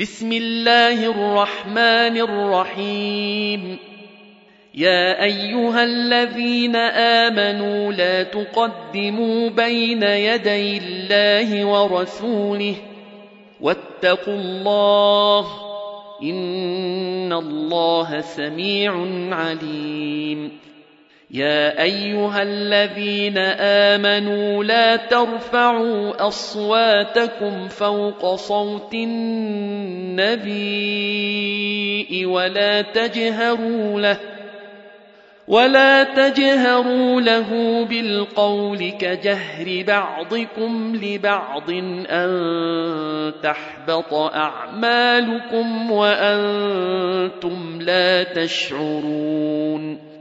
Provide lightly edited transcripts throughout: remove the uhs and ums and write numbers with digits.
بسم الله الرحمن الرحيم. يا أيها الذين آمنوا لا تقدموا بين يدي الله ورسوله واتقوا الله إن الله سميع عليم. يا أيها الذين آمنوا لا ترفعوا أصواتكم فوق صوت النبي ولا تجهروا له بالقول كجهر بعضكم لبعض أن تحبط أعمالكم وأنتم لا تشعرون.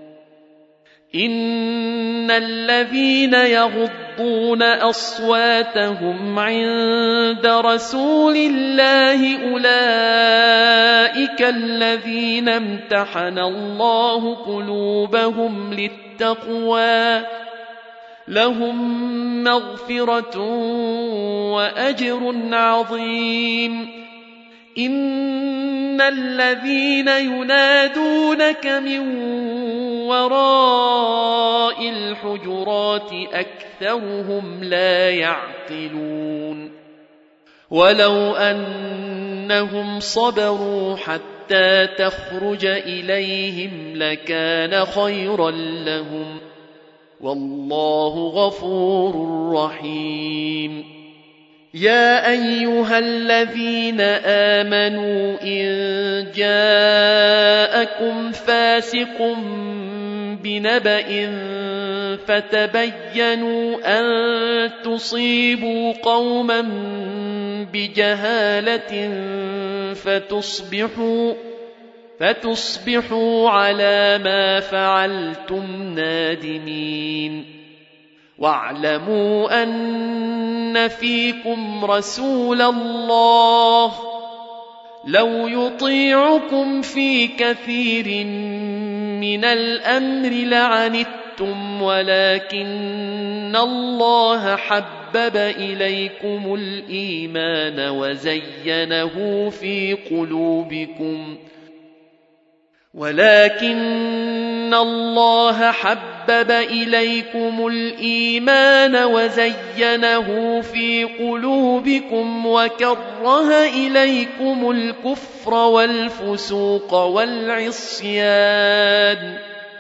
إن الذين يغضون أصواتهم عند رسول الله أولئك الذين امتحن الله قلوبهم للتقوى لهم مغفرة وأجر عظيم. إن الذين ينادونك من وراء الحجرات أكثرهم لا يعقلون. ولو أنهم صبروا حتى تخرج إليهم لكان خيرا لهم والله غفور رحيم. يا أيها الذين آمنوا إن جاءكم فاسق بنبأ فتبينوا أن تصيبوا قوما بجهالة فتصبحوا على ما فعلتم نادمين. واعلموا أن فيكم رسول الله لو يطيعكم في كثير من الأمر لعنتم ولكن الله حبب إليكم الإيمان وزينه في قلوبكم وكره إليكم الكفر والفسوق والعصيان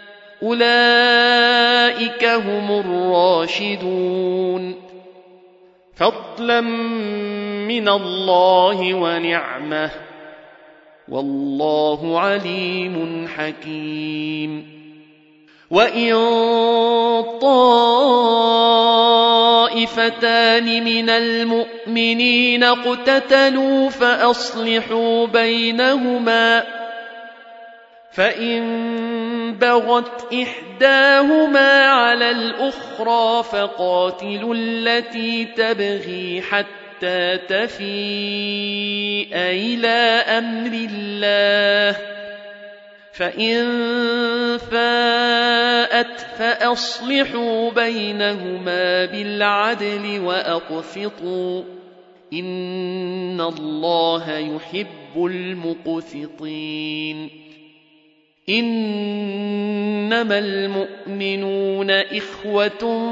أولئك هم الراشدون فضلا من الله ونعمه والله عليم حكيم. وإن طائفتان من المؤمنين اقتتلوا فأصلحوا بينهما فإن بغت إحداهما على الأخرى فقاتلوا التي تبغي حتى تفيء إلى أمر الله فإن فاءت فأصلحوا بينهما بالعدل وأقسطوا إن الله يحب المقسطين. إنما المؤمنون إخوة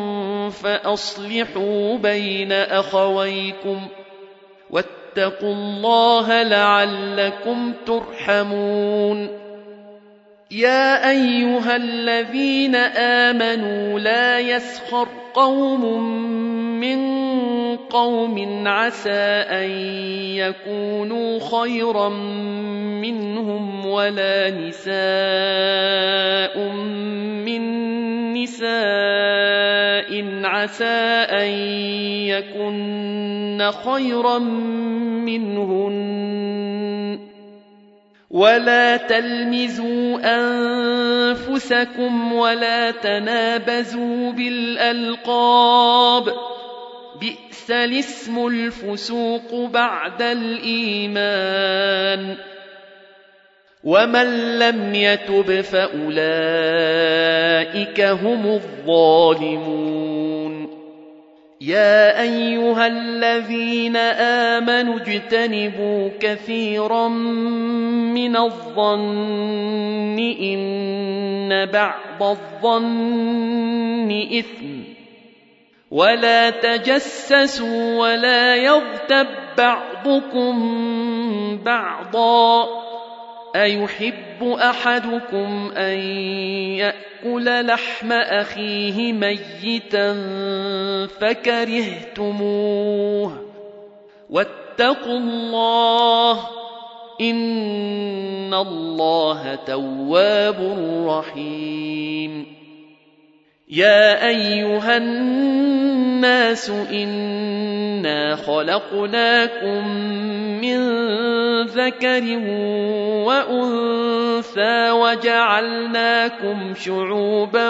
فأصلحوا بين أخويكم واتقوا الله لعلكم ترحمون. يا أيها الذين آمنوا لا يسخر قوم من قوم عسى أن يكونوا خيرا منهم ولا نساء من نساء عسى أن يكن خيرا منهن ولا تلمزوا أنفسكم ولا تنابزوا بالألقاب بئس الاسم الفسوق بعد الإيمان ومن لم يتب فأولئك هم الظالمون. يا أيها الذين آمنوا اجتنبوا كثيرا من الظن إن بعض الظن إثم ولا تجسسوا ولا يغتب بعضكم بعضا أيحب أحدكم أن يأكل لحم أخيه ميتا فكرهتموه واتقوا الله إن الله تواب رحيم يا أيها الناس إنا خلقناكم من ذكر وأنثى وجعلناكم شعوبا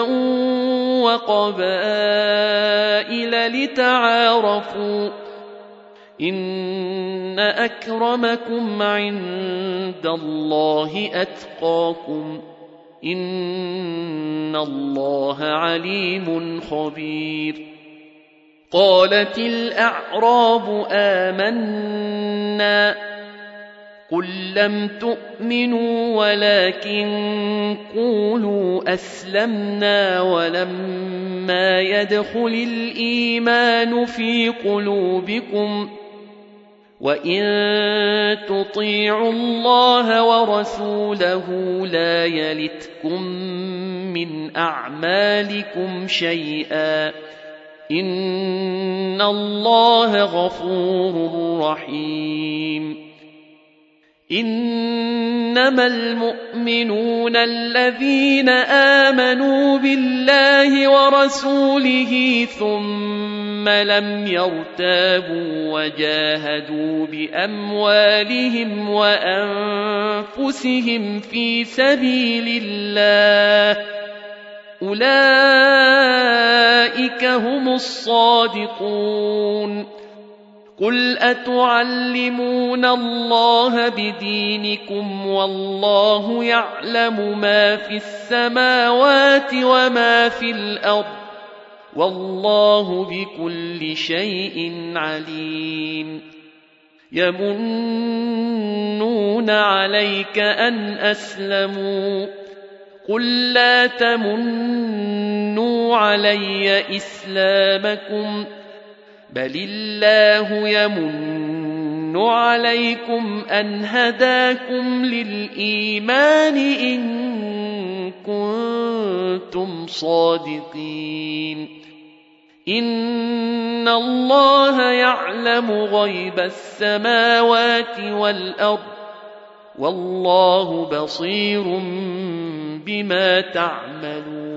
وقبائل لتعارفوا إن أكرمكم عند الله أتقاكم إن الله عليم خبير قالت الأعراب آمنا قل لم تؤمنوا ولكن قولوا أسلمنا ولما يدخل الإيمان في قلوبكم وإن تطيعوا الله ورسوله لا يلتكم من أعمالكم شيئا إن الله غفور رحيم إنما المؤمنون الذين آمنوا بالله ورسوله ثم لم يرتابوا وجاهدوا بأموالهم وأنفسهم في سبيل الله أولئك هم الصادقون قل أتعلمون الله بدينكم والله يعلم ما في السماوات وما في الأرض والله بكل شيء عليم يمنون عليك أن أسلموا قل لا تمنوا علي إسلامكم بل الله يمن عليكم أن هداكم للإيمان إن كنتم صادقين إن الله يعلم غيب السماوات والأرض والله بصير بما تعملون